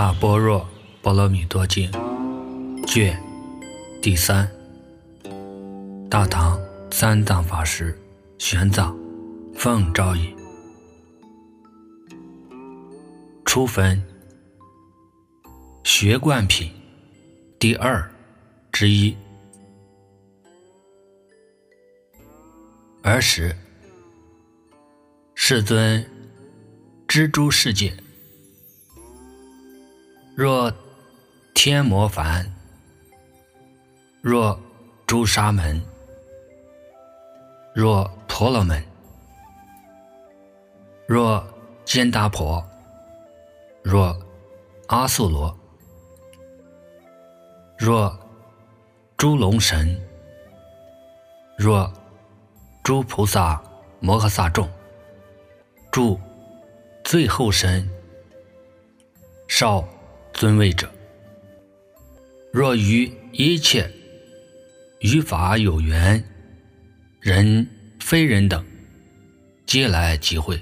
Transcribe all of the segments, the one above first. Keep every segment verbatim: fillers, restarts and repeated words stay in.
大般若波罗蜜多经卷第三，大唐三藏法师玄奘奉诏译。初分学观品第二之一。儿时，世尊知诸世界，若天魔梵，若朱沙门，若婆罗门，若坚达婆，若阿素罗，若诸龙神，若诸菩萨摩诃萨众，诸最后身少尊位者，若于一切于法有缘人非人等，皆来集会，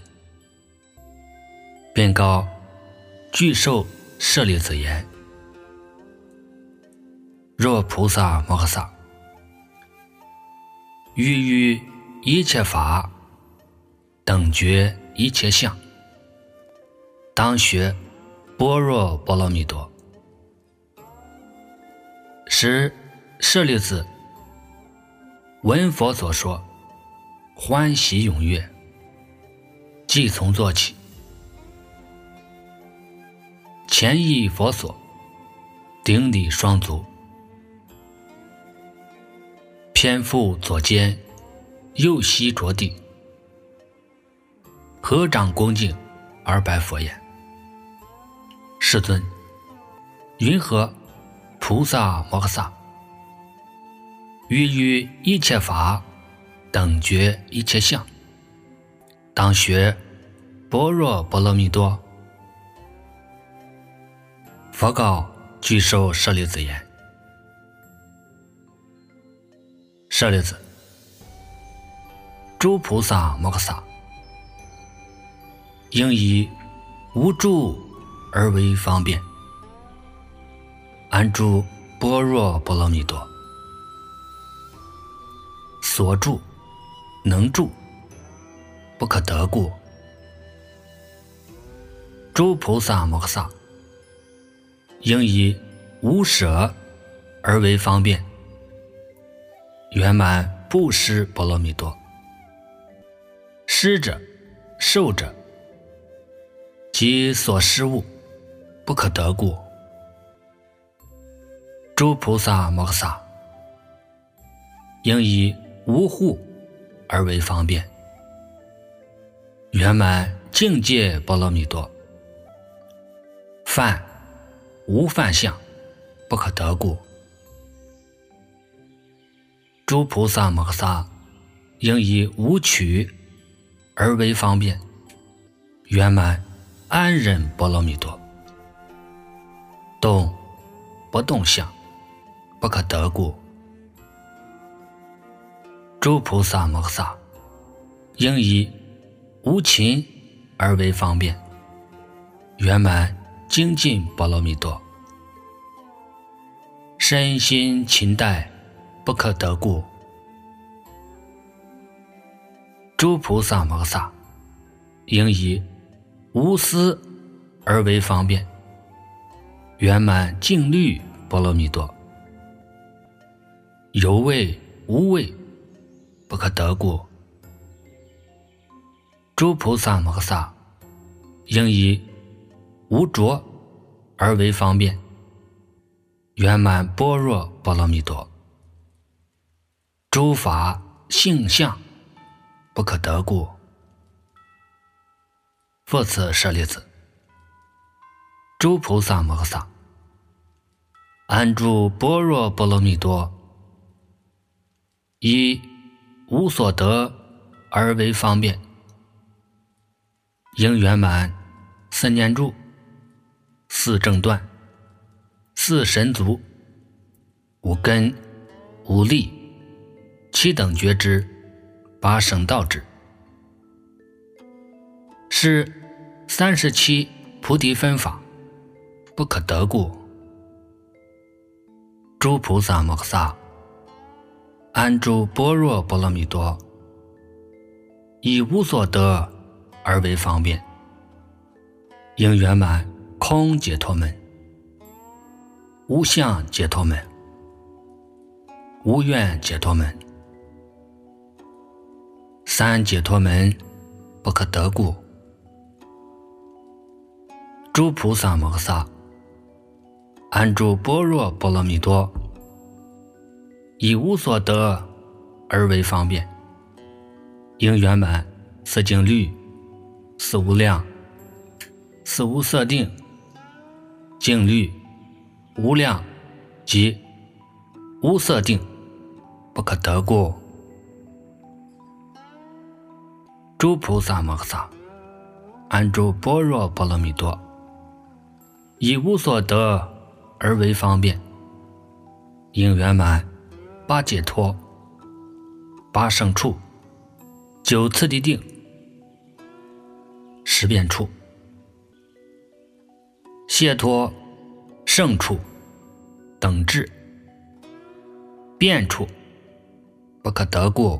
便告具受舍利子言：若菩萨摩诃萨，于于一切法等觉一切相，当学般若波罗蜜多。时舍利子闻佛所说，欢喜踊跃，即从坐起，前依佛所，顶礼双足，偏覆左肩，右膝着地，合掌恭敬而白佛言：世尊，云何菩萨摩诃萨，于于一切法等觉一切相，当学般若波罗蜜多？佛告具受舍利子言：舍利子，诸菩萨摩诃萨应以无住而为方便，安住般若波罗蜜多。所住能住，不可得故。诸菩萨摩诃萨应以无舍而为方便，圆满布施波罗蜜多。施者受者及所施物，不可得故。诸菩萨摩诃萨应以无护而为方便，圆满境界波罗蜜多。犯无犯相，不可得故。诸菩萨摩诃萨应以无取而为方便，圆满安忍波罗蜜多。动不动相，不可得故。诸菩萨摩诃萨应以无勤而为方便，圆满精进波罗蜜多。身心勤怠，不可得故。诸菩萨摩诃萨应以无私而为方便，圆满净律波罗蜜多。有味无味，不可得故。诸菩萨摩诃萨应以无着而为方便，圆满般若波罗蜜多。诸法性相，不可得故。复次舍利子，诸菩萨摩诃萨安住般若波罗蜜多，以无所得而为方便，应圆满四念住、四正断、四神足、五根、五力、七等觉支、八圣道支，是三十七菩提分法， 不可得故。诸菩萨摩诃萨，安住般若波罗蜜多，以无所得而为方便，应圆满空解脱门、无相解脱门、无愿解脱门。三解脱门不可得故。诸菩萨摩诃萨，安住般若波罗蜜多，以无所得而为方便，应圆满四静虑、四无量、四无色定、静虑、无量及无色定不可得故。诸菩萨摩诃萨，安住般若波罗蜜多，以无所得而为方便，应圆满八解脱、八胜处、九次第定、十变处、解脱、胜处、等至、变处不可得故。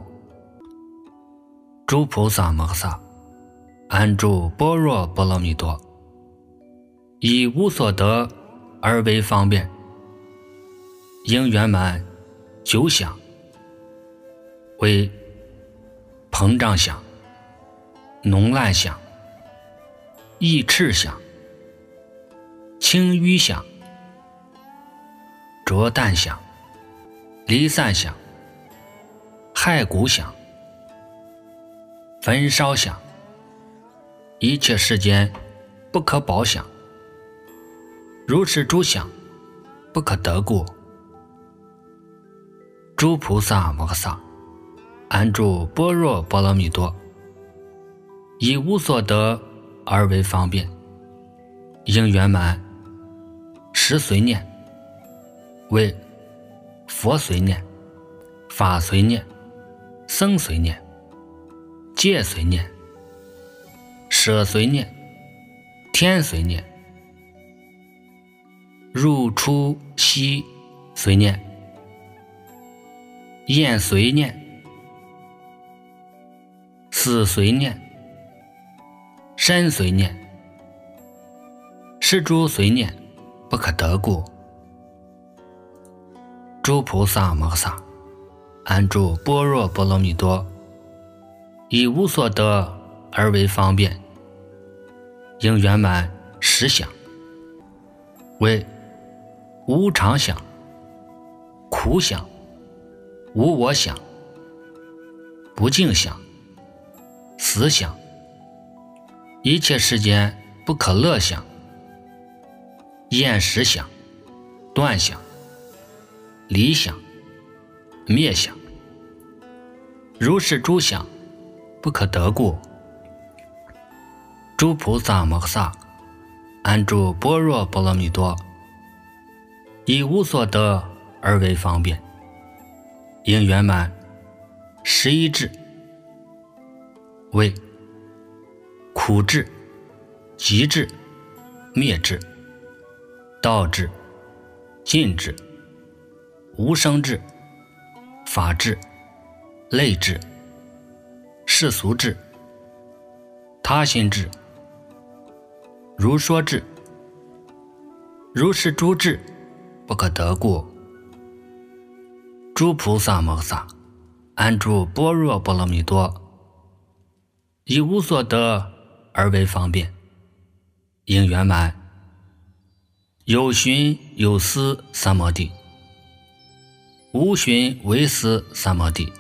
诸菩萨摩诃萨，安住般若波罗蜜多，以无所得而为方便，应圆满九想，为膨胀想、浓烂想、意赤想、轻淤想、浊淡想、离散想、骸骨想、焚烧想、一切世间不可保想，如是诸想不可得故。诸菩萨摩诃萨，安住般若波罗蜜多，以无所得而为方便，应圆满十随念，为佛随念、法随念、僧随念、戒随念、舍随念、天随念、入出息随念、厌随念、死随念、身随念，是诸随念不可得故。诸菩萨摩诃萨，安住般若波罗蜜多，以无所得而为方便，应圆满十想，为无常想、苦想、无我想、不净想、死想、一切世间不可乐想、厌食想、断想、离想、灭想，如是诸想不可得故。诸菩萨摩诃萨，安住般若波罗蜜多，以无所得而为方便，应圆满十一智，为苦智、集智、灭智、道智、尽智、无生智、法智、类智、世俗智、他心智、如说智，如是诸智不可得故。诸菩萨摩诃萨，安住般若波罗蜜多，以无所得而为方便，应圆满有寻有思三摩地、无寻唯思三摩地、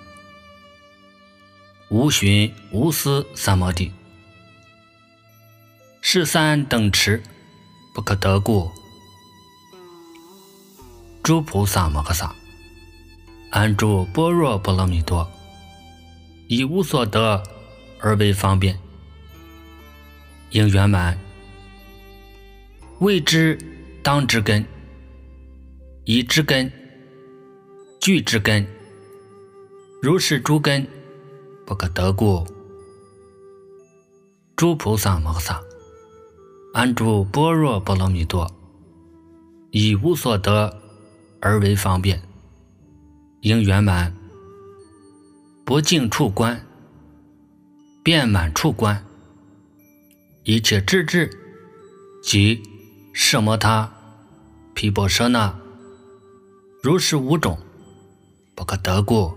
无寻无思三摩地，是三等持不可得故。诸菩萨摩诃萨，安住般若波罗蜜多，以无所得而为方便，应圆满谓之当之根、已之根、具之根，如是诸根不可得故。诸菩萨摩诃萨，安住般若波罗蜜多， 以无所得而为方便，应圆满，不净处观，遍满处观，一切智智即奢摩他、毗婆舍那，如是五种，不可得故。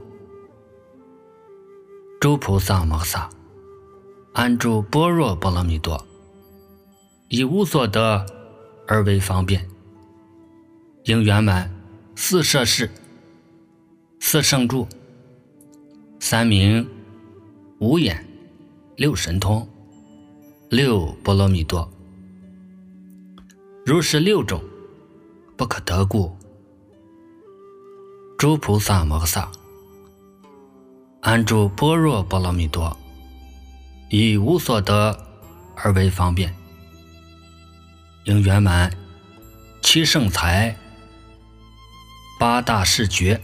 诸菩萨摩诃萨，安住般若波罗蜜多，以无所得而为方便，应圆满四摄事、四圣住、三明、五眼、六神通、六波罗蜜多，如是六种，不可得故。诸菩萨摩诃萨，安住般若波罗蜜多，以无所得而为方便，应圆满七圣财、八大士觉、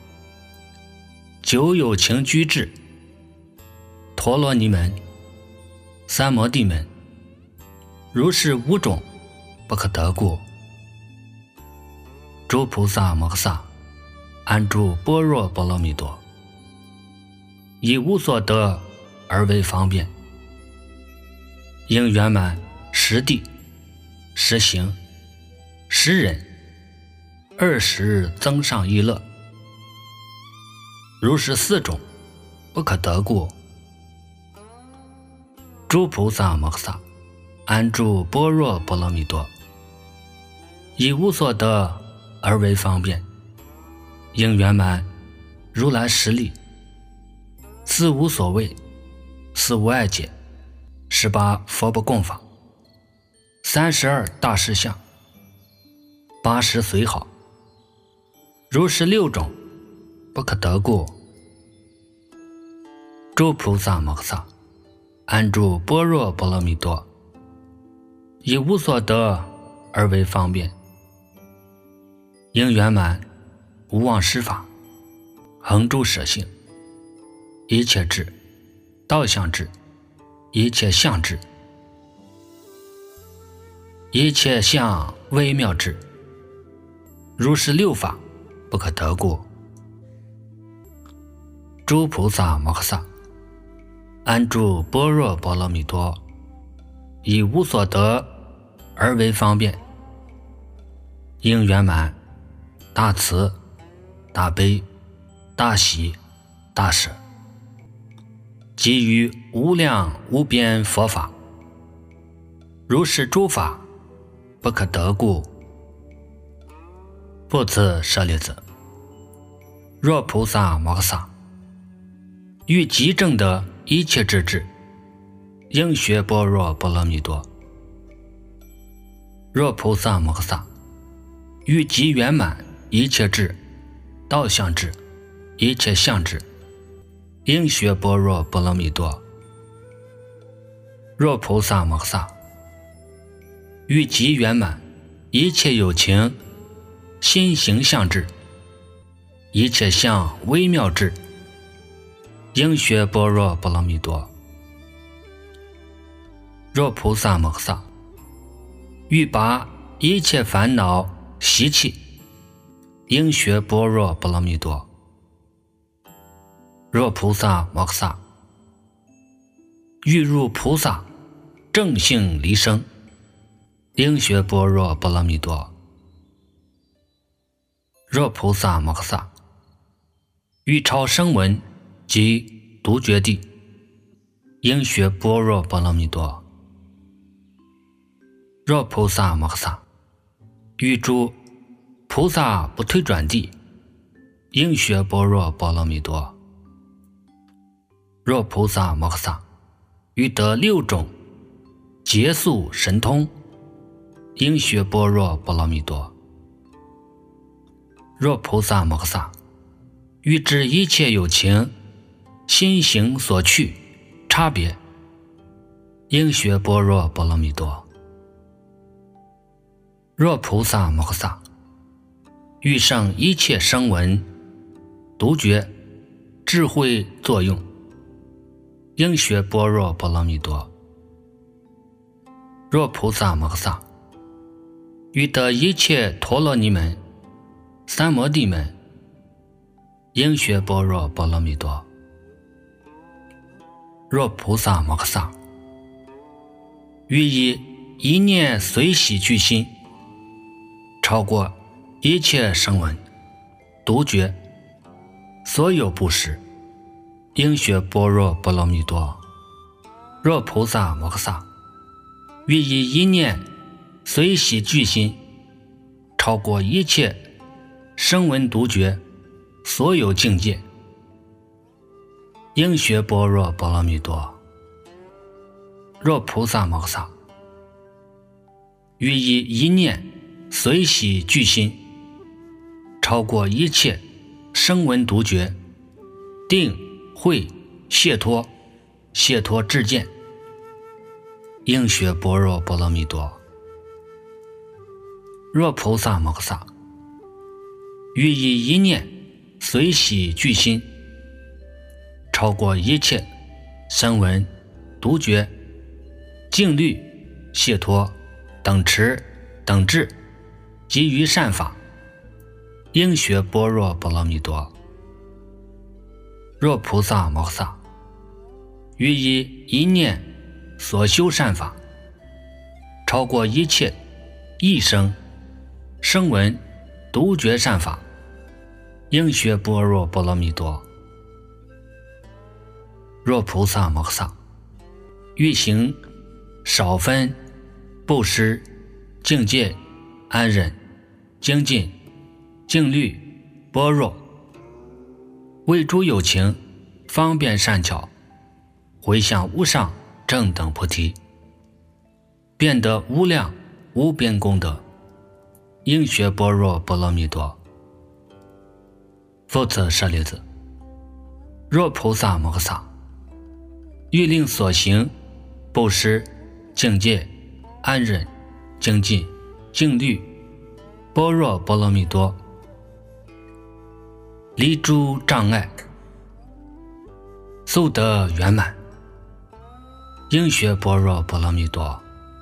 九有情居智、陀罗尼门、三摩地门，如是五种，不可得故。诸菩萨摩诃萨，安住般若波罗蜜多，以无所得而为方便，应圆满十地、十行、十忍、二十增上意乐，如是四种，不可得故。诸菩萨摩诃萨，安住般若波罗蜜多，以无所得而为方便，应圆满如来实力，四无所谓，四无碍解，十八佛不共法，三十二大士相，八十随好，如是六种，不可得故。诸菩萨摩诃萨，安住般若波罗蜜多，以无所得而为方便，应圆满无忘失法，恒住舍性，一切智、道相智、一切相智、一切相微妙智，如是六法，不可得故。诸菩萨摩诃萨，安住般若波罗蜜多，以无所得而为方便，应圆满大慈、大悲、大喜、大舍，给予无量无边佛法，如是诸法，不可得故。复次舍利子，若菩萨摩诃萨欲极证得一切智智，应学般若波罗蜜多。若菩萨摩诃萨欲极圆满一切智、道相智、一切相智，应学般若波罗蜜多。若菩萨摩诃萨欲极圆满一切有情心行相智、一切相微妙智，应学般若波罗蜜多。若菩萨摩诃萨欲拔一切烦恼习气，应学般若波罗蜜多。若菩萨摩诃萨欲入菩萨正性离生，应学般若波罗蜜多。若菩萨摩诃萨欲超声闻及独觉地，应学般若波罗蜜多。若菩萨摩诃萨欲诸菩萨不退转地，应学般若波罗蜜多。若菩萨摩诃萨欲得六种结宿神通，应学般若波罗蜜多。若菩萨摩诃萨欲知一切有情心行所趣差别，应学般若波罗蜜多。若菩萨摩诃萨欲胜一切声闻独觉智慧作用，应学般若波罗蜜多。若菩萨摩诃萨欲得一切陀罗尼门、三摩地门，应学般若波罗蜜多。若菩萨摩诃萨，欲以一念随喜具心，超过一切声闻、独觉，所有布施，应学般若波罗蜜多。若菩萨摩诃萨，欲以一念随喜具心，超过一切声闻独觉，所有境界，应学般若波罗蜜多。若菩萨摩诃萨，欲以一念随喜具心，超过一切声闻独觉，定慧解脱解脱智见，应学般若波罗蜜多。若菩萨摩诃萨，欲以一念随喜具心，超过一切声闻独觉、静虑解脱等持等智及于善法，应学般若波罗蜜多。若菩萨摩诃萨，欲以一念所修善法，超过一切异生声闻独觉善法，应学般若波罗蜜多。若菩萨摩诃萨，欲行少分布施境界安忍精进静虑般若，为诸有情方便善巧，回向无上正等菩提，便得无量无边功德，应学般若波罗蜜多。复次舍利子，若菩萨摩诃萨，欲令所行布施境界安忍精进静虑般若波罗蜜多，离诸障碍，速得圆满，应学般若波罗蜜多。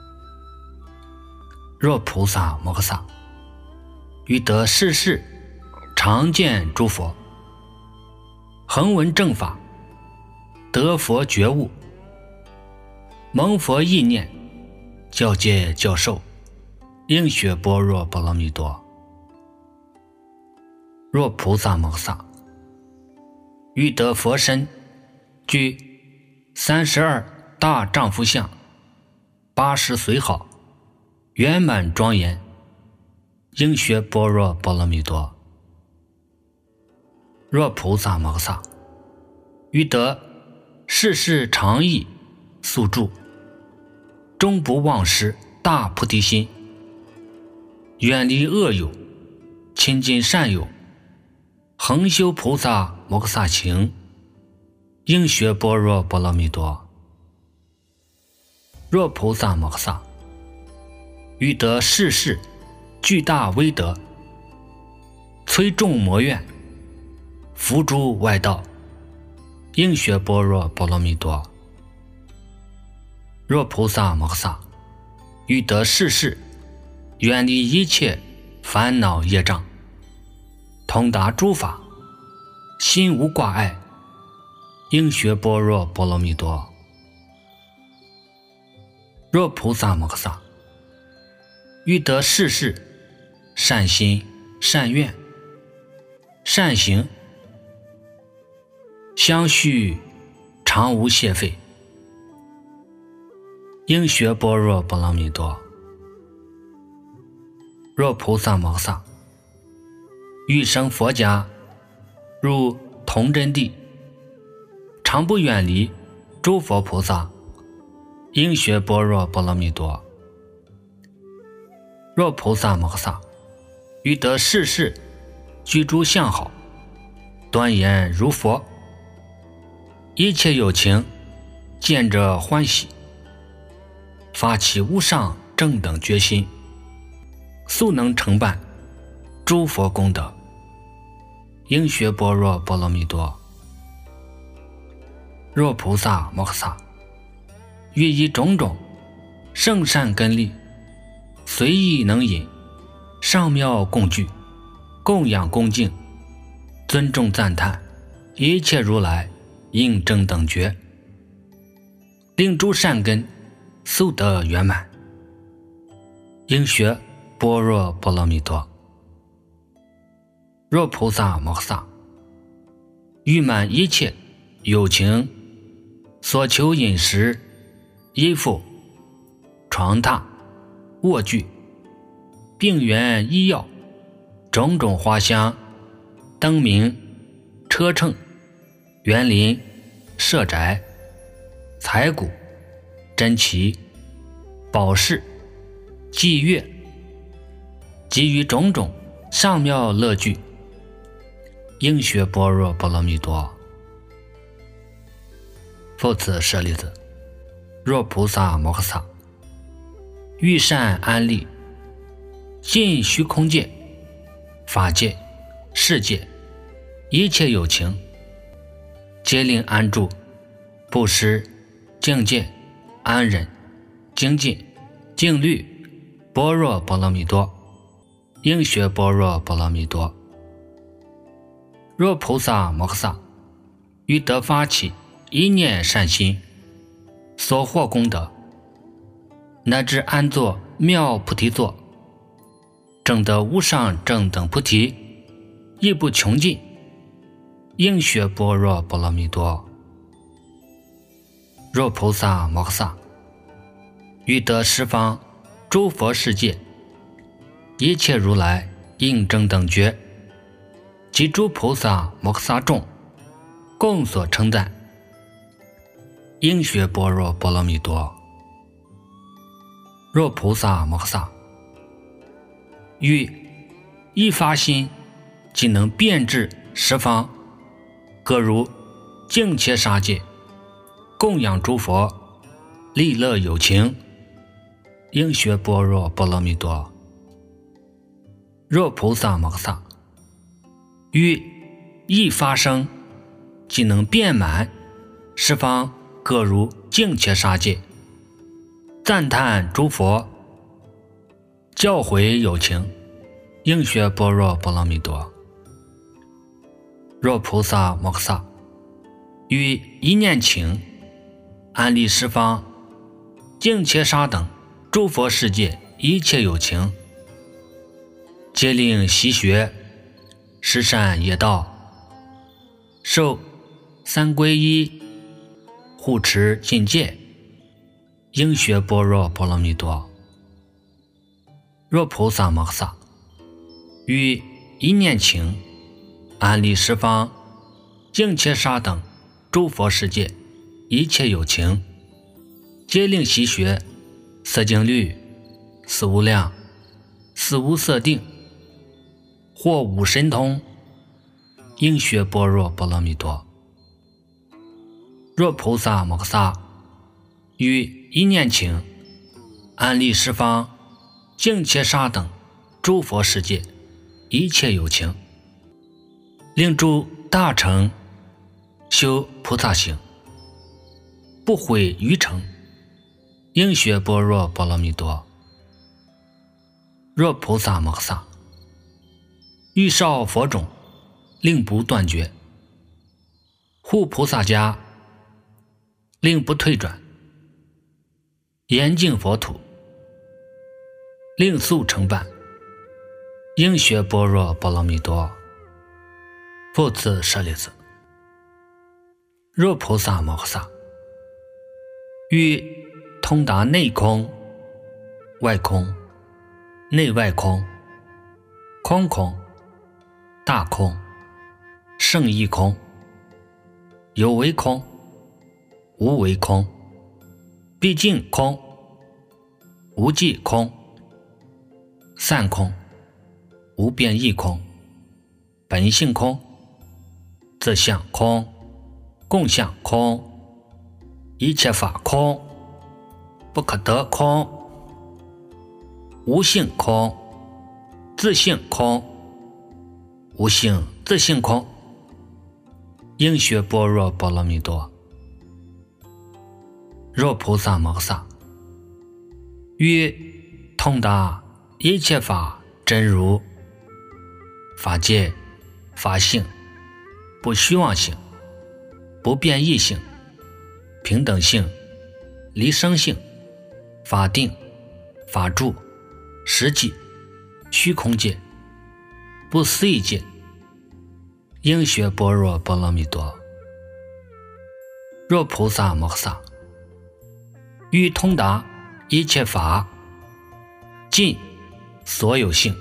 若菩萨摩诃萨，欲得世世常见诸佛，恒闻正法，得佛觉悟，蒙佛意念，教戒教授，应学般若波罗蜜多。若菩萨摩诃萨，欲得佛身，具三十二大丈夫相，八十随好，圆满庄严，应学般若波罗蜜多。若菩萨摩诃萨，欲得世世常益速住，终不忘失大菩提心，远离恶友，亲近善友，恒修菩萨摩诃萨行，应学般若波罗蜜多。若菩萨摩诃萨，欲得世世巨大威德，摧众魔怨，伏诸外道，应学般若波罗蜜多。若菩萨摩诃萨，欲得世世远离一切烦恼业障，通达诸法，心无挂碍，应学般若波罗蜜多。若菩萨摩诃萨，欲得世世善心善愿善行，相续常无懈废，应学般若波罗蜜多。若菩萨摩诃萨，欲生佛家，入童真地，常不远离诸佛菩萨，应学般若波罗蜜多。若菩萨摩诃萨，欲得世世居诸相好，端严如佛，一切有情见者欢喜，发起无上正等决心，速能承办诸佛功德，应学般若波罗蜜多。若菩萨摩诃萨，欲以种种圣善根力，随意能引上妙供具，供养恭敬，尊重赞叹一切如来应正等觉，令诸善根速得圆满。应学般若波罗蜜多。若菩萨摩诃萨欲满一切有情所求饮食、衣服、床榻、卧具、病源医药、种种花香、灯明、车乘、园林、舍宅、财谷、珍奇、宝饰、伎乐，给予种种上妙乐具，应学般若波罗蜜多。复次舍利子，若菩萨摩诃萨欲善安立尽虚空界、法界、世界一切有情，皆令安住、布施、境界、安忍、精进、静虑般若波罗蜜多，应学般若波罗蜜多。若菩萨摩诃萨欲得发起一念善心，所获功德，乃至安坐妙菩提座，证得无上正等菩提，亦不穷尽，应学般若波罗蜜多。若菩萨摩诃萨欲得十方诸佛世界一切如来应正等觉，及诸菩萨摩诃萨众共所称赞，应学般若波罗蜜多。若菩萨摩诃萨欲一发心，即能遍至十方各如净切沙界，供养诸佛，利乐有情，应学般若波罗蜜多。若菩萨摩诃萨欲一发生，即能遍满十方各如净切沙界，赞叹诸佛，教诲有情，应学般若波罗蜜多。若菩萨摩诃萨欲一念请安立十方净切沙等诸佛世界一切有情，皆令习学十善业道，受三皈依，护持禁戒，应学般若波罗蜜多。若菩萨摩诃萨欲一念请安立十方净切沙等诸佛世界一切有情，皆令习学色净律、四无量、四无色定，或五神通，应学般若波罗蜜多。若菩萨摩诃萨欲一念请安立十方净切沙等诸佛世界一切有情，令诸大乘修菩萨行，不毁余乘，应学般若波罗蜜多。若菩萨摩诃萨欲绍佛种，令不断绝，护菩萨家，令不退转，严净佛土，令速成办，应学般若波罗蜜多。复次舍利子，若菩萨摩诃萨欲通达内空、外空、内外空、空空、大空、圣义空、有为空、无为空、毕竟空、无际空、散空、无变异空、本性空、自相空、共相空、一切法空、不可得空、无性空、自性空、无性自性空，应学般若波罗蜜多。若菩萨摩诃萨欲通达一切法真如、法界、法性、不虚妄性、不变异性、平等性、离生性、法定、法住、实际、虚空界、不思议界、应学般若波罗蜜多。若菩萨摩诃萨欲通达一切法尽所有性，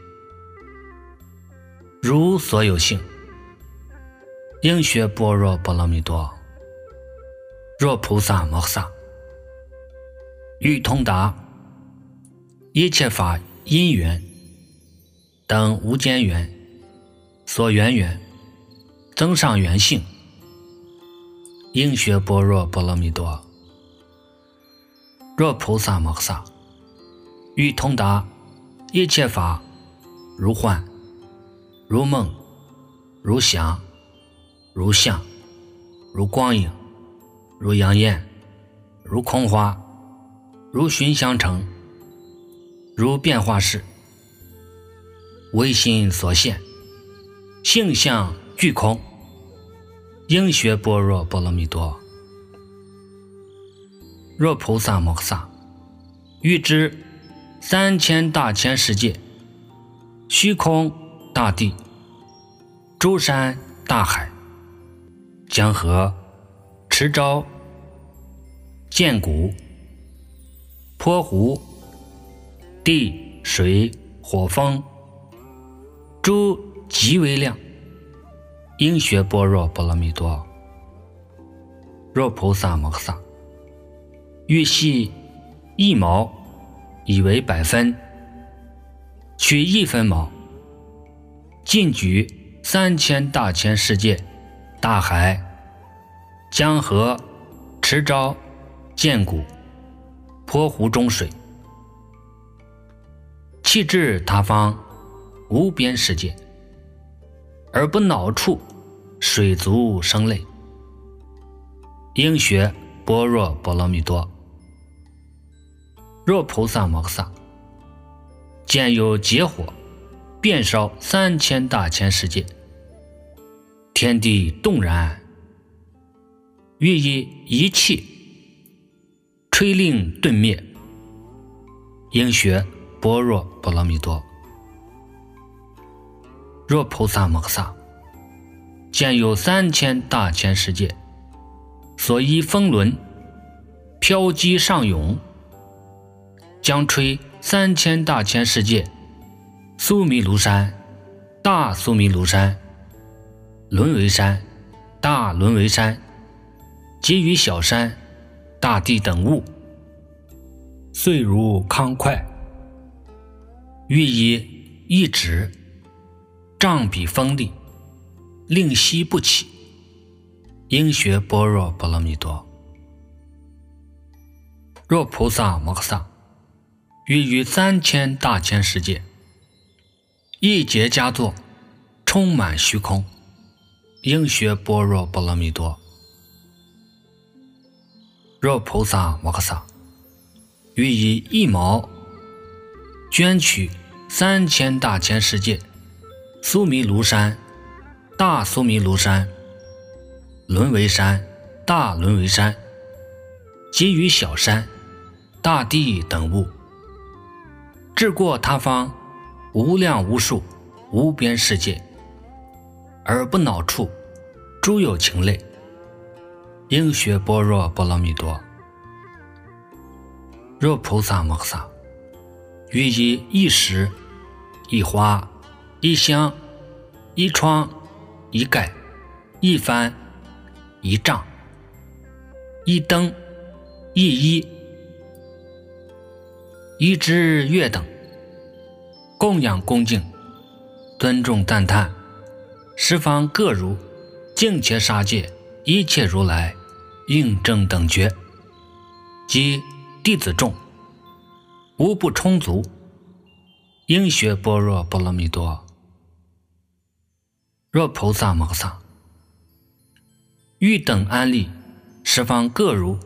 如所有性，应学般若波罗蜜多。若菩萨摩诃萨欲通达一切法因缘等无间缘、所缘缘、增上缘性，应学般若波罗蜜多。若菩萨摩诃萨欲通达一切法如幻、如梦、如想、如相、如光影、如阳焰、如空花、如寻香城、如变化事，唯心所现，性相俱空，应学般若波罗蜜多。若菩萨摩诃萨欲知三千大千世界、虚空大地、诸山大海、江河、池沼、涧谷、坡湖、地水火风，诸极为量，应学般若波罗蜜多。若菩萨摩诃萨欲系一毛以为百分，取一分毛，尽举三千大千世界、大海、江河、池沼、涧谷、坡湖中水，弃至他方无边世界，而不恼触水族生类，应学般若波罗蜜多。若菩萨摩诃萨见有劫火遍烧三千大千世界，天地动然，欲以一气吹令顿灭，应学般若波罗蜜多。若菩萨摩诃萨见有三千大千世界，所依风轮飘击上涌，将吹三千大千世界、苏弥庐山、大苏弥庐山、轮为山、大轮为山及于小山、大地等物，遂如康块，欲以一指杖彼锋利，令息不起，应学般若波罗蜜多。若菩萨摩诃萨欲于三千大千世界一劫佳作充满虚空，应学般若波罗蜜多。若菩萨摩诃萨欲以一毛捐取三千大千世界、苏弥庐山、大苏弥庐山、轮为山、大轮为山及于小山、大地等物，至过他方无量无数无边世界，而不恼触诸有情类，应学般若波罗蜜多。若菩萨摩诃萨欲以一石、一花、一香、一窗、一盖、一幡、一帐、一灯、一衣、一支月等，供养恭敬、尊重赞叹十方各如净切杀戒一切如来应正等觉及弟子众，无不充足，应学般若波罗蜜多。若菩萨摩诃萨欲等安立十方各如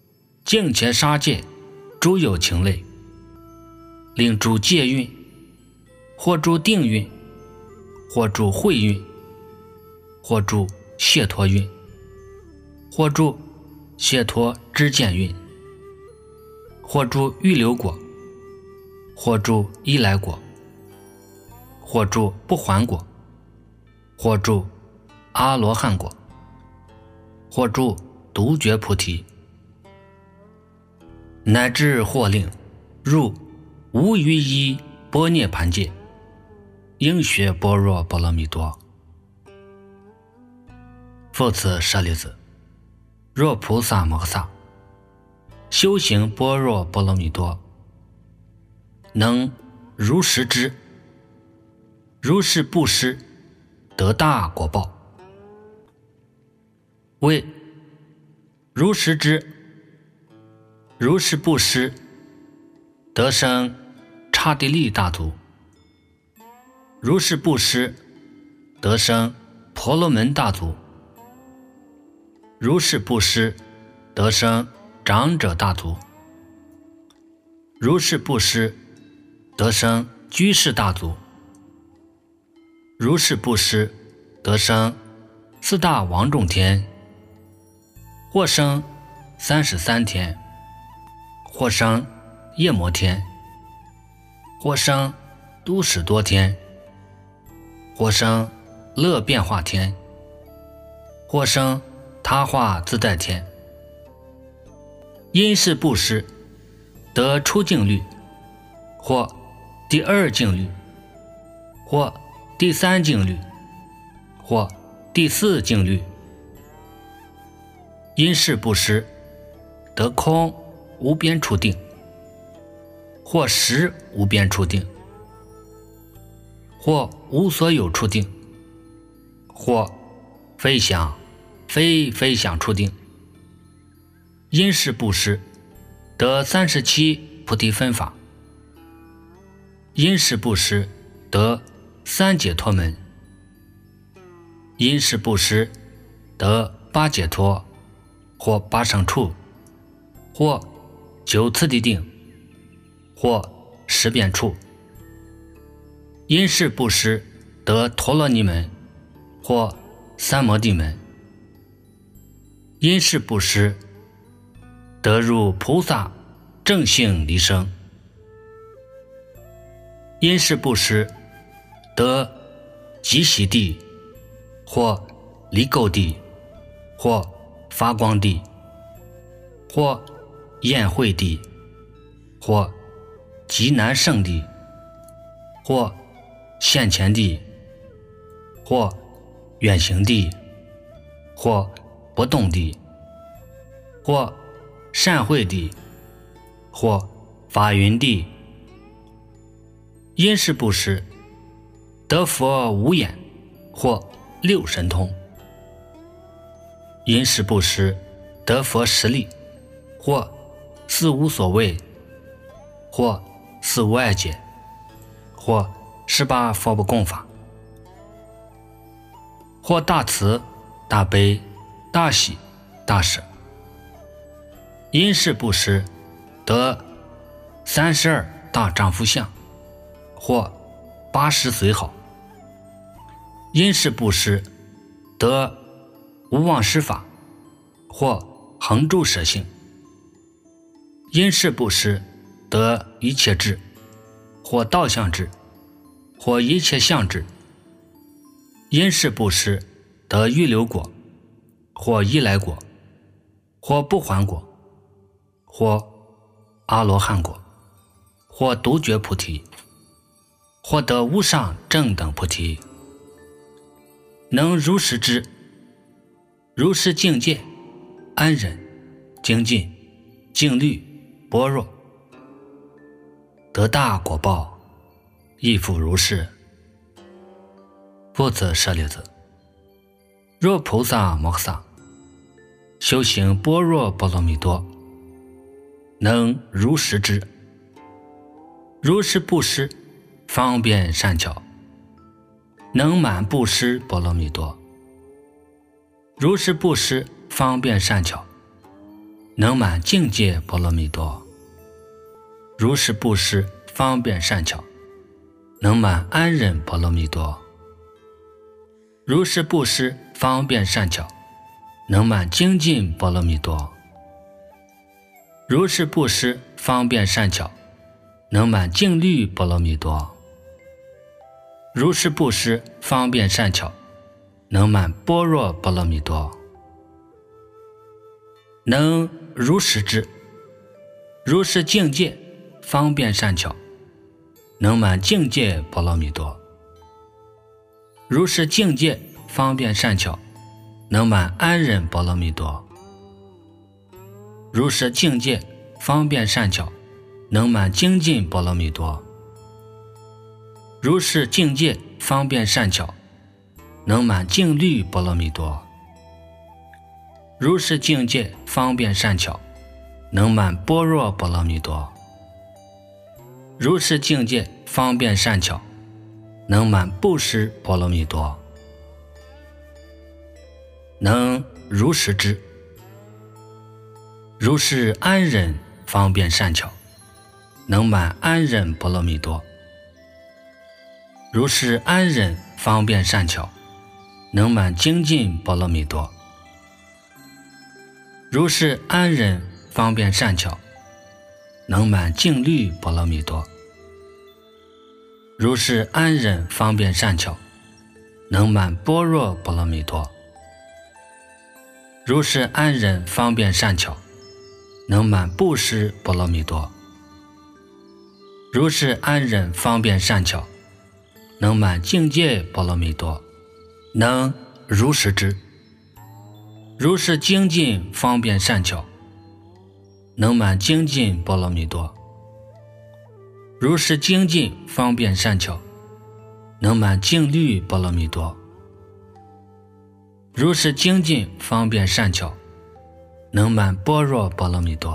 净切杀戒诸有情类，令诸戒运或助定运，或助会运，或助解脱运，或助解脱知见运，或助预流果，或助依来果，或助不还果，或助阿罗汉果，或助独觉菩提，乃至或令入无余一般涅盘界，应学般若波罗蜜多。复次舍利子，若菩萨摩诃萨修行般若波罗蜜多，能如实知，如是布施，得大果报。为如实知，如是布施，得生刹帝利大族；如是布施，得生婆罗门大族；如是布施，得生长者大族；如是布施，得生居士大族；如是布施，得生四大王众天，或生三十三天，或生夜摩天，或生都史多天，或生乐变化天，或生他化自在天。因是布施，得出净律，或第二净律，或第三净律，或第四净律。因是布施，得空无边处定，或实无边处定，或无所有处定，或非想非非想处定。因是布施，得三十七菩提分法。因是布施，得三解脱门。因是布施，得八解脱，或八胜处，或九次第定，或十遍处。因是布施，得陀罗尼门，或三摩地门。因是布施，得入菩萨正性离生。因是布施，得极喜地，或离垢地，或发光地，或宴会地，或极难胜地，或现前地，或远行地，或不动地，或善会地，或法云地。因是布施，得佛无眼，或六神通。因是布施，得佛十力，或四无所谓，或四无碍解，或十八佛不共法，或大慈大悲大喜大舍。因是布施，得三十二大丈夫相，或八十随好。因是布施，得无忘失法，或恒住舍性。因是布施，得一切智，或道相智，或一切相智。因是布施，得预流果，或依来果，或不还果，或阿罗汉果，或独觉菩提，或得无上正等菩提。能如实知，如是境界，安忍精进静虑般若，得大果报，亦复如是。复次舍利子，若菩萨摩诃萨修行般若波罗蜜多，能如实知，如实布施，方便善巧，能满布施波罗蜜多。如实布施，方便善巧，能满境界波罗蜜多。如实布施，方便善巧， 能满安忍波罗蜜多。如是布施方便善巧，能满精进波罗蜜多。如是布施方便善巧，能满净律波罗蜜多。如是布施方便善巧，能满般若波罗蜜多。能如实知，如是境界方便善巧，能满境界波罗蜜多。如是境界方便善巧，能满安忍波罗蜜多。如是境界方便善巧，能满精进波罗蜜多。如是境界方便善巧，能满净律波罗蜜多。如是境界方便善巧，能满般若波罗蜜多。如是境界方便善巧，能满布施波罗蜜多。能如实知，如是安忍方便善巧，能满安忍波罗蜜多。如是安忍方便善巧，能满精进波罗蜜多。如是安忍方便善巧，能满净律波罗蜜多。如是安忍方便善巧，能满般若波罗蜜多。如是安忍方便善巧，能满布施波罗蜜多。如是安忍方便善巧，能满境界波罗蜜多。能如实知，如是精进方便善巧，能满精进波罗蜜多。如是精进方便善巧，能满净律波罗蜜多。如是精进方便善巧，能满般若波罗蜜多。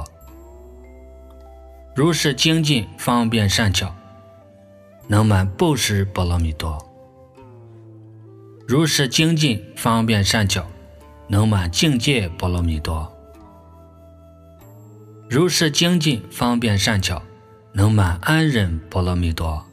如是精进方便善巧，能满布施波罗蜜多。如是精进方便善巧，能满境界波罗蜜多。如是精进方便善巧，能满安忍波罗蜜多。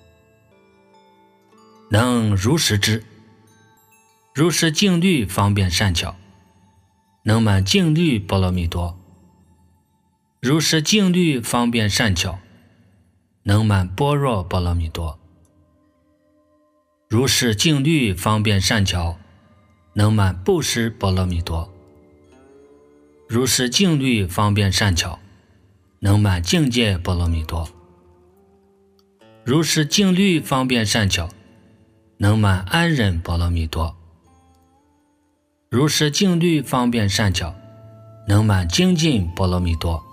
能如实知，如是净律方便善巧，能满净律波罗蜜多。如是净律方便善巧，能满般若波罗蜜多。如是净律方便善巧，能满布施波罗蜜多。如是净律方便善巧，能满境界波罗蜜多。如是净律方便善巧，能满安忍波罗蜜多。如是净律方便善巧，能满精进波罗蜜多。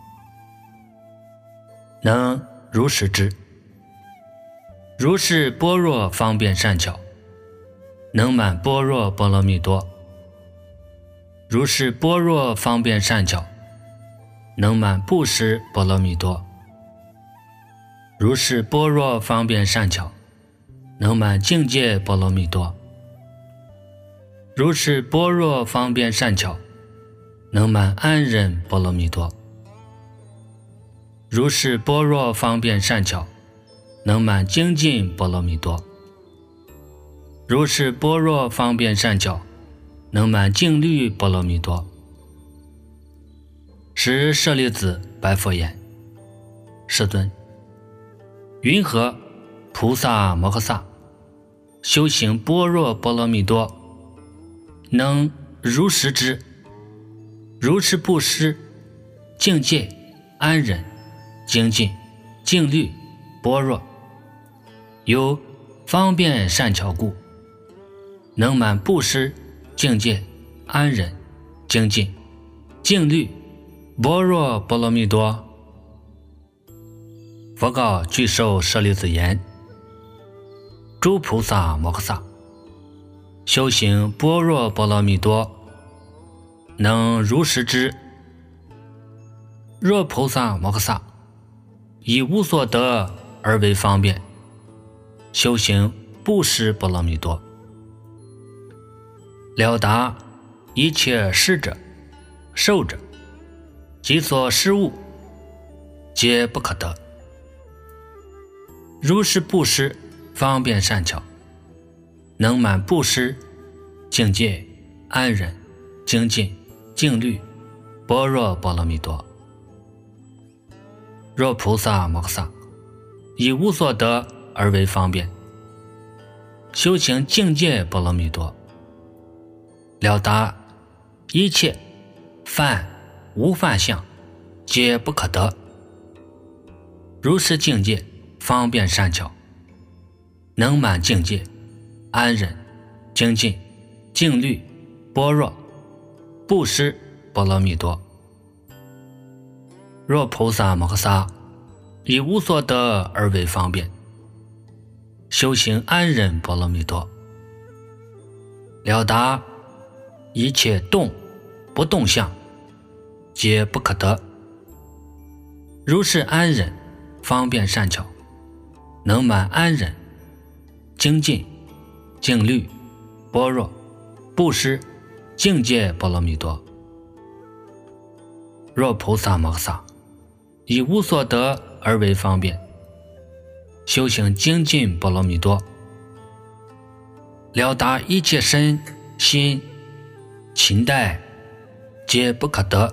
能如实知，如是般若方便善巧，能满般若波罗蜜多。如是般若方便善巧，能满布施波罗蜜多。如是般若方便善巧，能满境界波罗蜜多。如是般若方便善巧，能满安忍波罗蜜多。如是般若方便善巧，能满精进波罗蜜多。如是般若方便善巧，能满净律波罗蜜多。时舍利子白佛言：世尊，云何菩萨摩诃萨修行般若波罗蜜多，能如实知，如是布施、境界、安忍、精进、净律、般若，有方便善巧故，能满布施、境界、安忍、精进、净律、般若波罗蜜多？佛告具寿舍利子言：诸菩萨摩诃萨修行般若波罗蜜多，能如实知。若菩萨摩诃萨以无所得而为方便，修行布施波罗蜜多，了达一切施者、受者及所施物，皆不可得。 如是布施，方便善巧，能满布施境界安忍精进静虑般若波罗蜜多。若菩萨摩诃萨以无所得而为方便，修行境界波罗蜜多，了达一切犯无犯相皆不可得。如是境界方便善巧，能满境界安忍精进静虑般若布施波罗蜜多。若菩萨摩诃萨以无所得而为方便，修行安忍波罗蜜多，了达一切动不动相皆不可得。如是安忍方便善巧，能满安忍精进静虑般若布施境界波罗蜜多。若菩萨摩诃萨以无所得而为方便，修行精进波罗蜜多，了达一切身心勤怠皆不可得。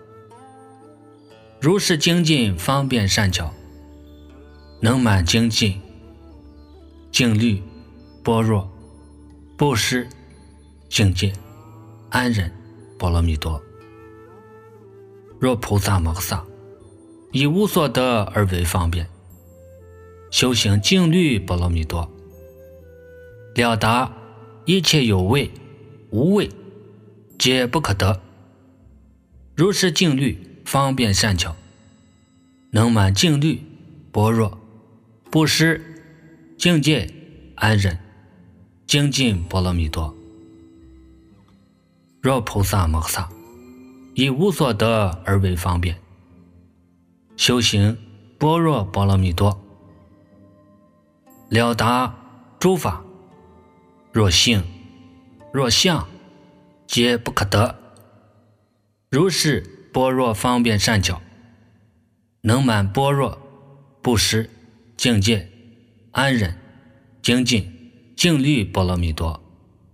如是精进方便善巧，能满精进静虑般若布施境界安忍波罗蜜多。若菩萨摩诃萨以无所得而为方便，修行静虑波罗蜜多，了达一切有为无为皆不可得。如是静虑方便善巧，能满静虑般若布施境界安忍精进波罗蜜多。若菩萨摩诃萨以无所得而为方便，修行般若波罗蜜多，了达诸法若性若相皆不可得。如是般若方便善巧，能满般若布施境界安忍精进静虑波罗蜜多。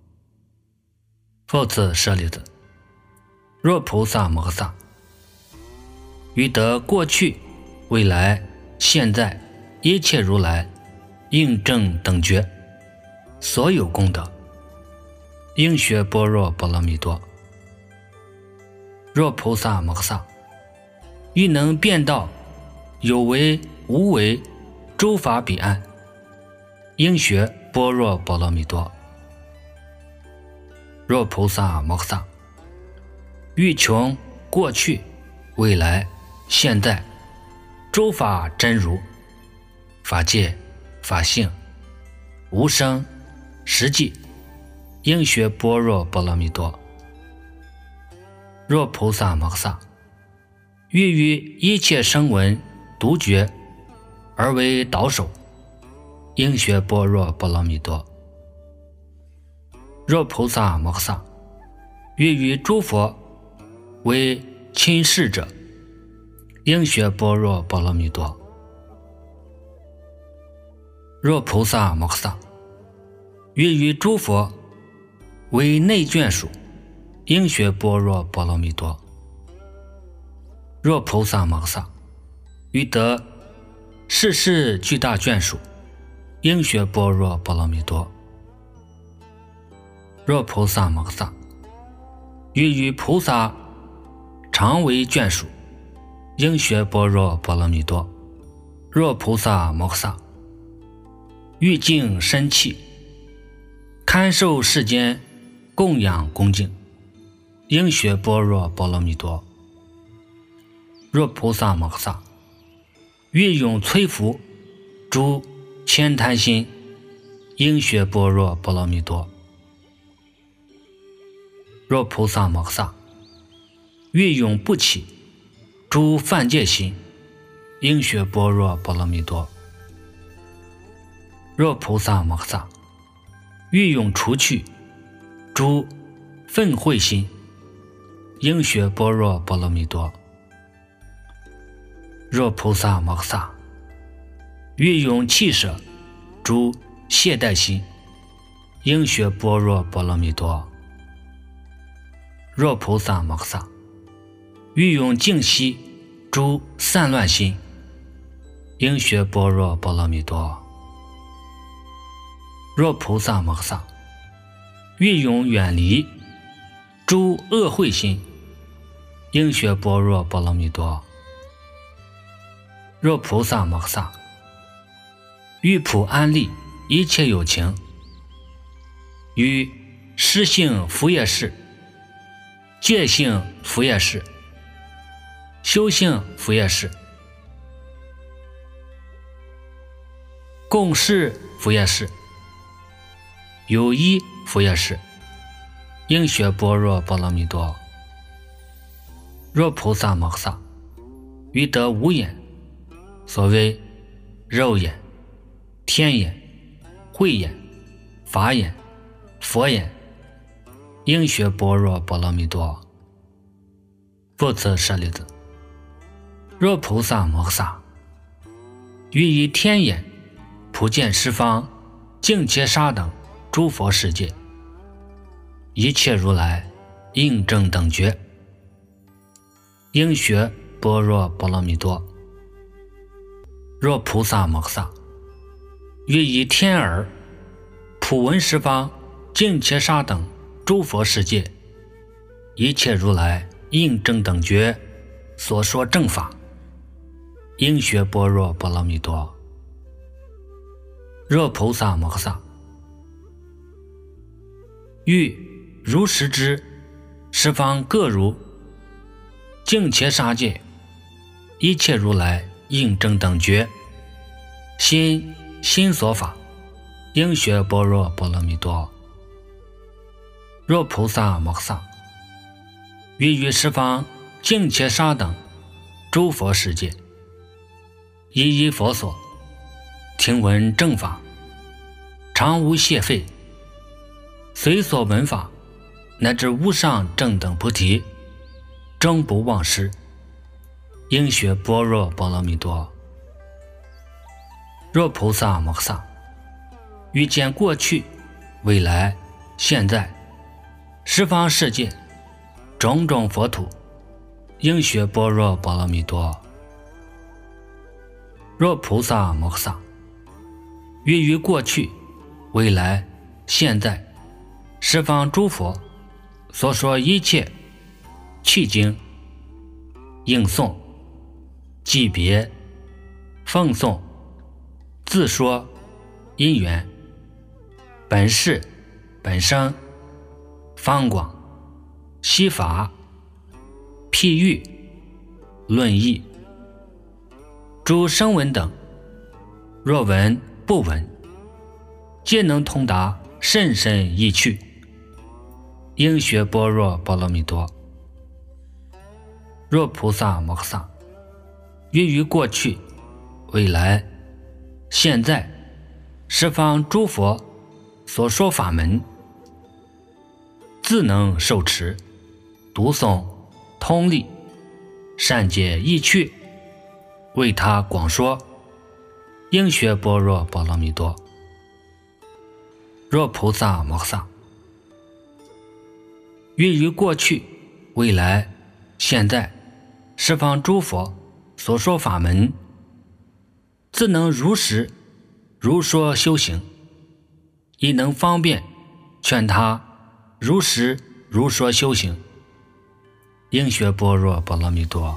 复次舍利子，若菩萨摩诃萨于得过去未来现在一切如来应正等觉所有功德，应学般若波罗蜜多。若菩萨摩诃萨欲能辨道有为无为诸法彼岸，应学般若波罗蜜多。若菩萨摩诃萨欲穷过去未来现在诸法真如法界法性无生实际，应学般若波罗蜜多。若菩萨摩诃萨欲于一切声闻独觉而为导首，应学般若波罗蜜多。若菩萨摩诃萨欲于诸佛为亲视者，应学般若波罗蜜多。若菩萨摩诃萨欲于诸佛为内眷属，应学般若波罗蜜多。若菩萨摩诃萨欲得世世巨大眷属，应学般若波罗蜜多。若菩萨摩诃萨欲于菩萨常为眷属，应学般若波罗蜜多。若菩萨摩诃萨欲净身气，堪受世间供养恭敬，应学般若波罗蜜多。若菩萨摩诃萨欲永摧伏诸悭贪心，应学般若波罗蜜多。若菩萨摩诃萨欲永不起诸犯戒心，应学般若波罗蜜多。若菩萨摩诃萨欲永除去诸愤恚心，应学般若波罗蜜多。若菩萨摩诃萨运用气舍诸懈怠心，应学般若波罗蜜多。若菩萨摩诃萨运用净息诸散乱心，应学般若波罗蜜多。若菩萨摩诃萨运用远离诸恶慧心，应学般若波罗蜜多。若菩萨摩诃萨欲普安利一切有情，于实性福业事、戒性福业事、修性福业事、共事福业事、有依福业事，应学般若波罗蜜多。若菩萨摩诃萨欲得无眼，所谓肉眼、天眼、慧眼、法眼、佛眼，应学般若波罗蜜多。复次舍利子，若菩萨摩诃萨欲以天眼普见十方净伽沙等诸佛世界，一切如来应正等觉，应学般若波罗蜜多。若菩萨摩诃萨欲以天耳普闻十方净伽沙等诸佛世界，一切如来应正等觉所说正法，应学般若波罗蜜多。若菩萨摩诃萨欲如实知十方各如净伽沙界，一切如来应正等觉心心所法，应学般若波罗蜜多。若菩萨摩诃萨欲于十方净伽沙等诸佛世界，一一佛所听闻正法，常无懈废，随所闻法，乃至无上正等菩提，终不忘失，应学般若波罗蜜多。若菩萨摩诃萨欲见过去、未来、现在十方世界种种佛土，应学般若波罗蜜多。若菩萨摩诃萨欲于过去、未来、现在十方诸佛所说一切契经、应诵、记别、奉诵、自说、因缘、本事、本生、方广、悉法、譬喻、论义诸声闻等，若闻不闻，皆能通达甚深意趣，应学般若波罗蜜多。若菩萨摩诃萨欲于过去、未来、现在十方诸佛所说法门，自能受持、读诵、通利、善解意趣，为他广说，应学般若波罗蜜多。若菩萨摩诃萨欲于过去、未来、现在十方诸佛所说法门，自能如实如说修行，亦能方便劝他如实如说修行，应学般若波罗蜜多。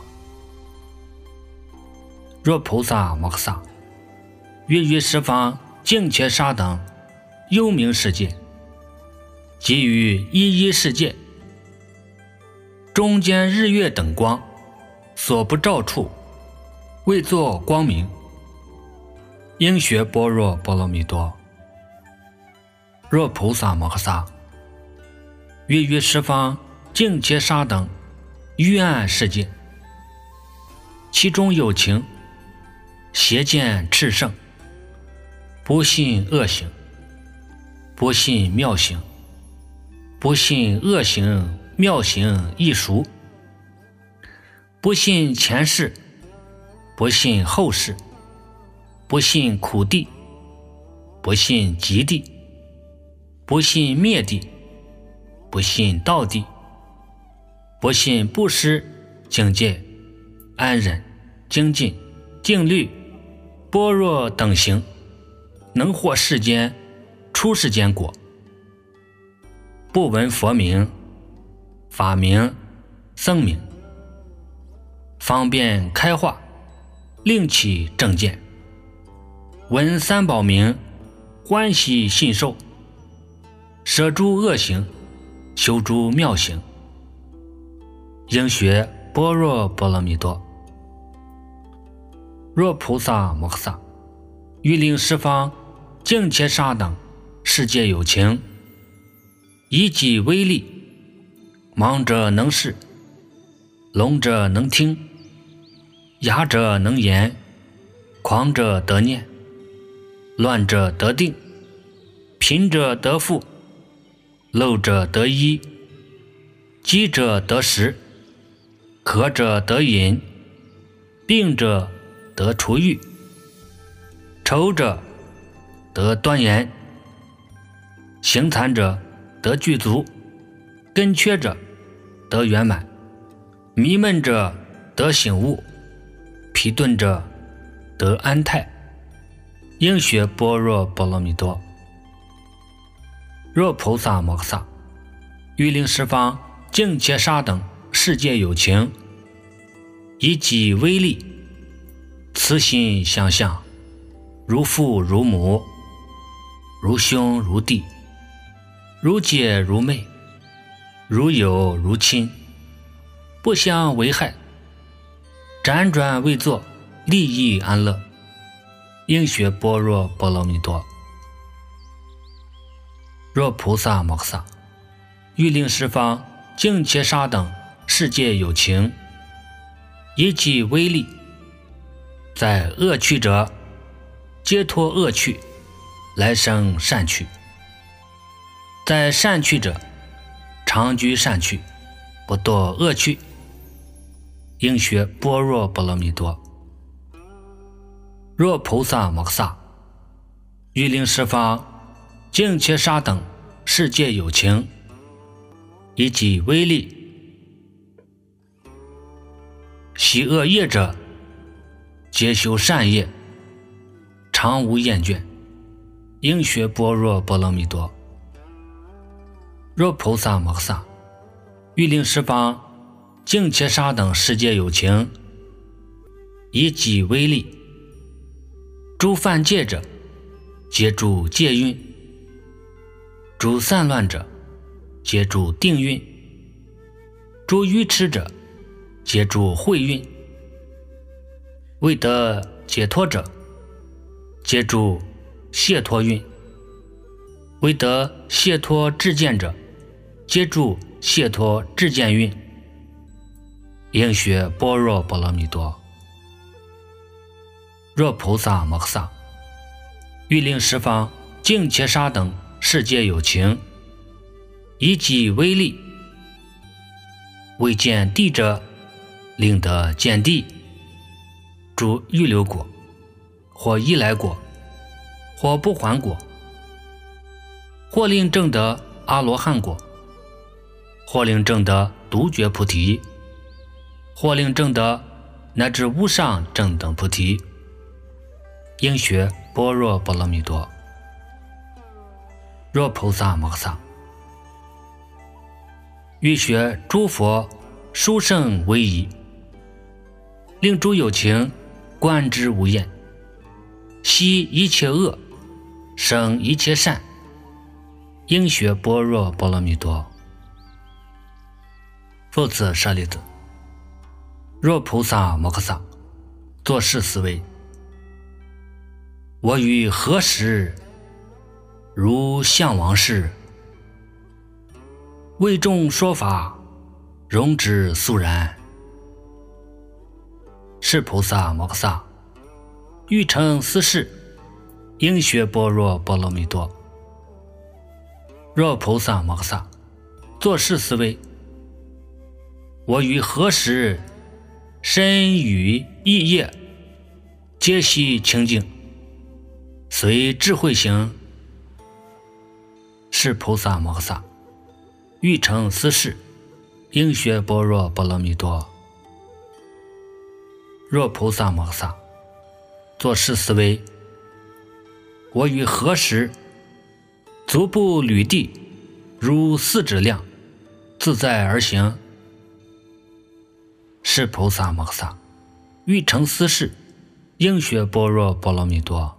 若菩萨摩诃萨欲于十方净伽沙等幽冥世界，即于一一世界中间日月等光所不照处，为作光明，应学般若波罗蜜多。若菩萨摩诃萨欲于十方净伽沙等幽暗世界，其中有情邪见炽盛，不信恶行，不信妙行，不信恶行妙行亦熟，不信前世，不信后世， 不信苦地，不信极地，不信灭地，不信道地，不信布施、境界、安忍、精进、静虑、般若等行，能获世间、出世间果。不闻佛名、法名、僧名，方便开化，令起正见。闻三宝名，欢喜信受，舍诸恶行，修诸妙行。应学般若波罗蜜多。若菩萨摩诃萨，欲令十方净伽沙等世界有情，以己为例，盲者能视，聋者能听，哑者能言，狂者得念，乱者得定，贫者得富，漏者得衣，饥者得食，渴者得饮，病者得除愈，丑者得端严，行残者得具足，根缺者得圆满，迷闷者得醒悟，疲顿者得安泰。应学般若波罗蜜多。若菩萨摩诃萨，欲令十方净伽沙等世界有情，以己为例，慈心相向，如父如母，如兄如弟，如姐如妹，如友如亲，不相为害，辗转为作，利益安乐。应学般若波罗蜜多。若菩萨摩诃萨，欲令十方净伽沙等世界有情，以己为例，在恶趣者皆脱恶趣，来生善趣；在善趣者常居善趣，不堕恶趣。应学般若波罗蜜多。若菩萨摩诃萨，欲令十方净伽沙等世界有情，以己为例，习恶业者皆修善业，常无厌倦。应学般若波罗蜜多。若菩萨摩诃萨，欲令十方净伽沙等世界有情，以己为例，诸犯戒者皆住戒运，诸散乱者皆住定运，诸愚痴者皆住慧运，未得解脱者皆住解脱运，未得解脱智见者皆住解脱智见运。应学般若波罗蜜多。若菩萨摩诃萨，欲令十方净伽沙等世界有情，以己为例，未见地者令得见地，诸预流果，或依来果，或不还果，或令证得阿罗汉果，或令证得独觉菩提，或令证得乃至无上正等菩提。应学般若波罗蜜多。若菩萨摩诃萨，欲学诸佛殊胜威仪，令诸有情观之无厌，息一切恶，生一切善。应学般若波罗蜜多。复次舍利子，若菩萨摩诃萨，作是思维：我于何时如向往事，为众说法，容之肃然。是菩萨摩诃萨，欲成斯事，应学般若波罗蜜多。若菩萨摩诃萨，作是思维：我于何时身语意业，皆悉清净， 随智慧行，是菩萨摩诃萨，欲成斯事，应学般若波罗蜜多。若菩萨摩诃萨，作是思维：我于何时足不履地，如四指量，自在而行？是菩萨摩诃萨，欲成斯事，应学般若波罗蜜多。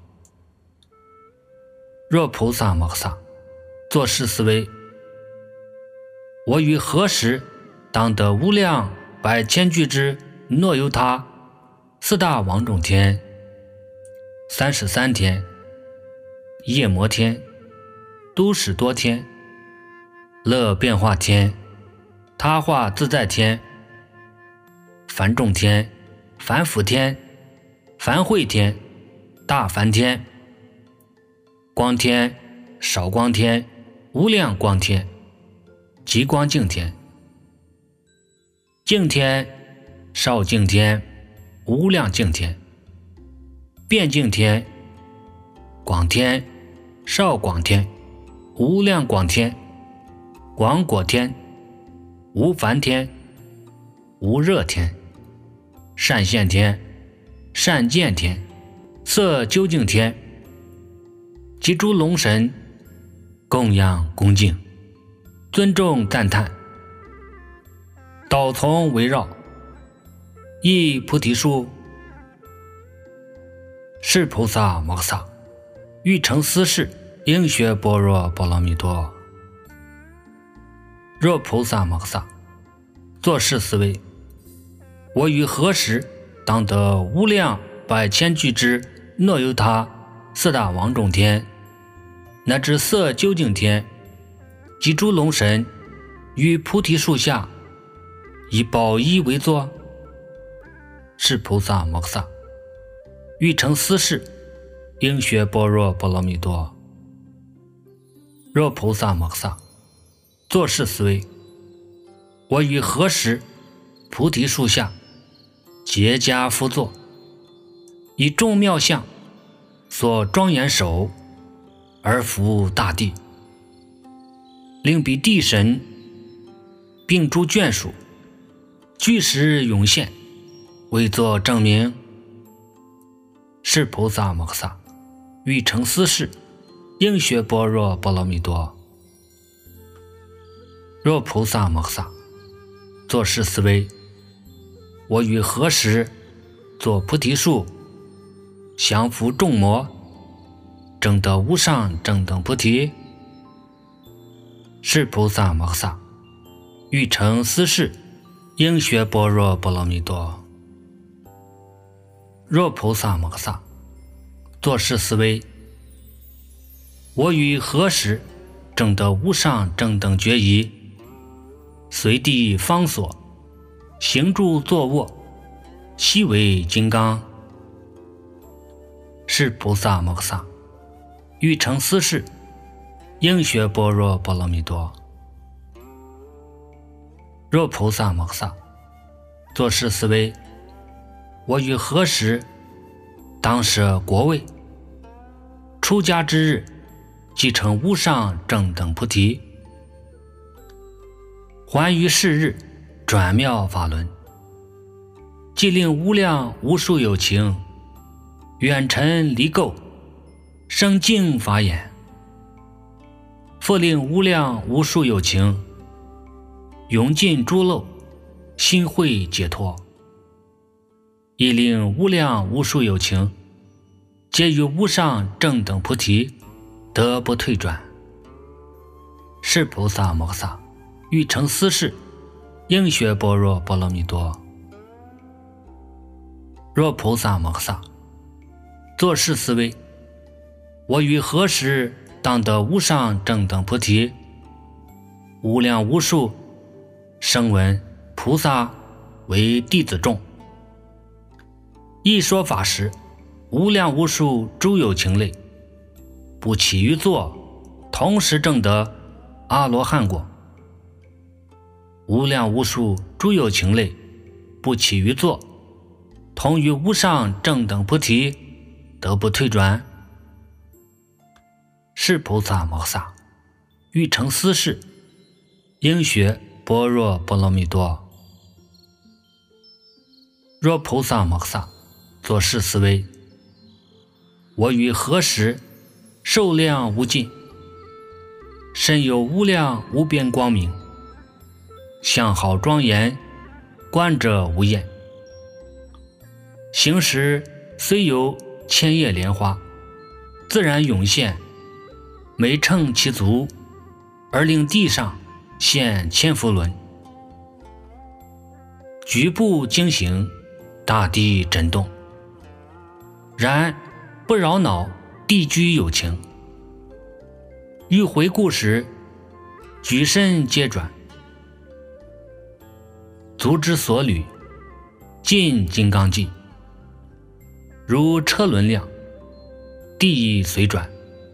若菩萨摩诃萨，作是思维：我于何时当得无量百千俱之诺由他四大王种天、三十三天、夜摩天、都史多天、乐变化天、他化自在天、梵众天、梵辅天、梵会天、大梵天、光天、少光天、无量光天、极光净天、净天、少净天、无量净天、变净天、广天、少广天、无量广天、广果天、无烦天、无热天、善现天、善见天、色究竟天，及诸龙神供养恭敬，尊重赞叹，导从围绕，依菩提树，是菩萨摩诃萨，欲成斯事，应学般若波罗蜜多。若菩萨摩诃萨，作是思维：我于何时当得无量百千俱之诺由他四大王种天，乃至色究竟天，及诸龙神于菩提树下，以宝衣为座？是菩萨摩诃萨，欲成斯事，应学般若波罗蜜多。若菩萨摩诃萨，作是思维：我于何时菩提树下结跏趺坐，以众妙相所庄严手，而服大地，令彼地神并诸眷属具时涌现，为作证明。是菩萨摩诃萨，欲成斯事，应学般若波罗蜜多。若菩萨摩诃萨，作是思维：我于何时作菩提树，降伏众魔，证得无上正等菩提？是菩萨摩诃萨，欲成斯事，应学般若波罗蜜多。若菩萨摩诃萨，作是思维：我于何时证得无上正等觉疑，随地方所，行住坐卧，悉为金刚？是菩萨摩诃萨，欲成斯事，应学般若波罗蜜多。若菩萨摩诃萨，作是思维：我于何时当舍国位，出家之日，即成无上正等菩提，还于是日，转妙法轮，即令无量无数有情远尘离垢，生净法眼，复令无量无数有情永尽诸漏，心慧解脱，亦令无量无数有情皆于无上正等菩提，得不退转。是菩萨摩诃萨，欲成斯事，应学般若波罗蜜多。若菩萨摩诃萨，作是思维：我于何时当得无上正等菩提？无量无数声闻菩萨为弟子众，一说法时，无量无数诸有情类，不起于坐，同时证得阿罗汉果。无量无数诸有情类，不起于坐，同于无上正等菩提，得不退转。 是菩萨摩诃萨欲成斯事，应学般若波罗蜜多。若菩萨摩诃萨作是思维：我于何时寿量无尽，身有无量无边光明，相好庄严，观者无厌。行时虽有千叶莲花，自然涌现，每乘其足，而令地上现千佛轮。局部经行，大地震动，然不扰恼地居有情。欲回顾时，举身皆转，足之所履，尽金刚际。如车轮辆，地随转。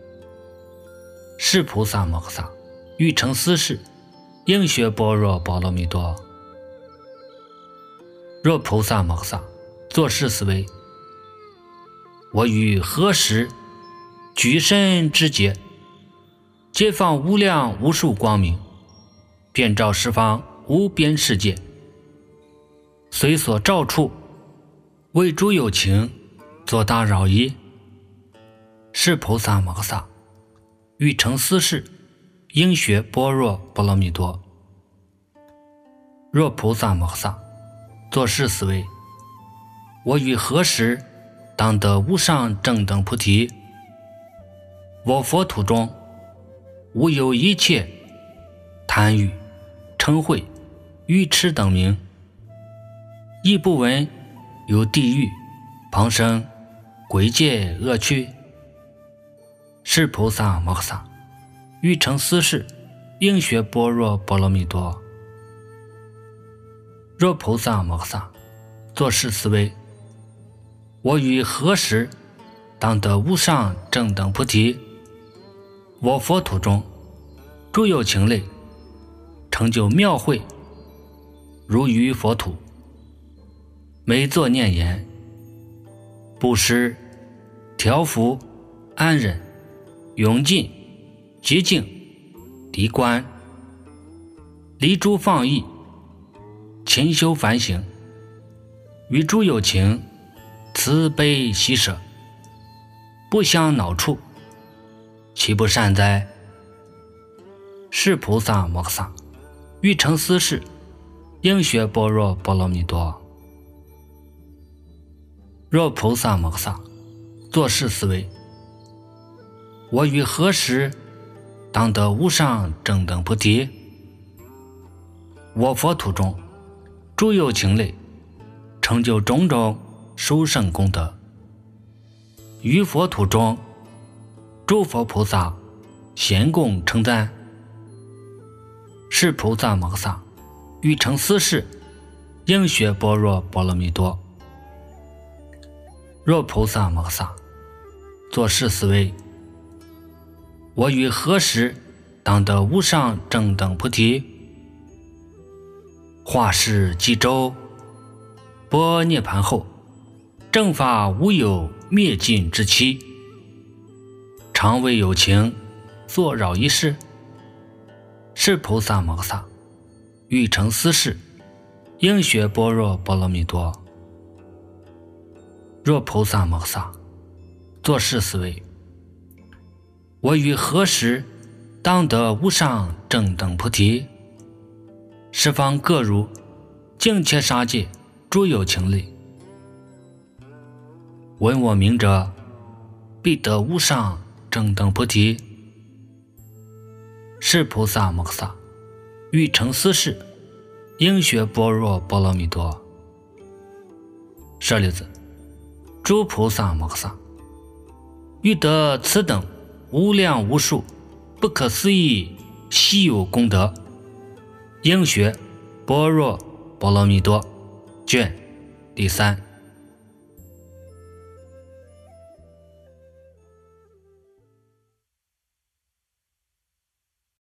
是菩萨摩诃萨欲成斯事，应学般若波罗蜜多。若菩萨摩诃萨作是思维：我于何时举身之节，皆放无量无数光明，遍照十方无边世界，随所照处，为诸有情作大扰夷。是菩萨摩诃萨欲成斯事，应学般若波罗蜜多。若菩萨摩诃萨作是思维：我于何时当得无上正等菩提？我佛土中无有一切贪欲、嗔恚、愚痴等名，亦不闻有地狱、旁生、鬼界、恶趣。是菩萨摩诃萨欲成斯事，应学般若波罗蜜多。若菩萨摩诃萨作是思维：我于何时当得无上正等菩提？我佛土中诸有情类，成就妙慧，如于佛土，每作念言：布施、调伏、安忍、永尽、洁净、离观，离诸放逸，勤修反省，与诸有情慈悲喜舍，不相恼触，岂不善哉？是菩萨摩诃萨欲成斯事，应学般若波罗蜜多。若菩萨摩诃萨作是思维：我于何时当得无上正等菩提？我佛土中诸有情类，成就种种殊胜功德，于佛土中诸佛菩萨咸共称赞。是菩萨摩诃萨欲成斯事，应学般若波罗蜜多。若菩萨摩诃萨作是思维：我于何时当得无上正等菩提？化世济周，般涅盘后，正法无有灭尽之期，常为有情作扰一事。是菩萨摩诃萨欲成斯事，应学般若波罗蜜多。若菩萨摩诃萨作是思维：我于何时当得无上正等菩提？十方各如净切杀界诸有情类，闻我名者，必得无上正等菩提。是菩萨摩诃萨欲成斯事，应学般若波罗蜜多。舍利子，诸菩萨摩诃萨欲得此等无量无数不可思议稀有功德，应学般若波罗蜜多。卷第三。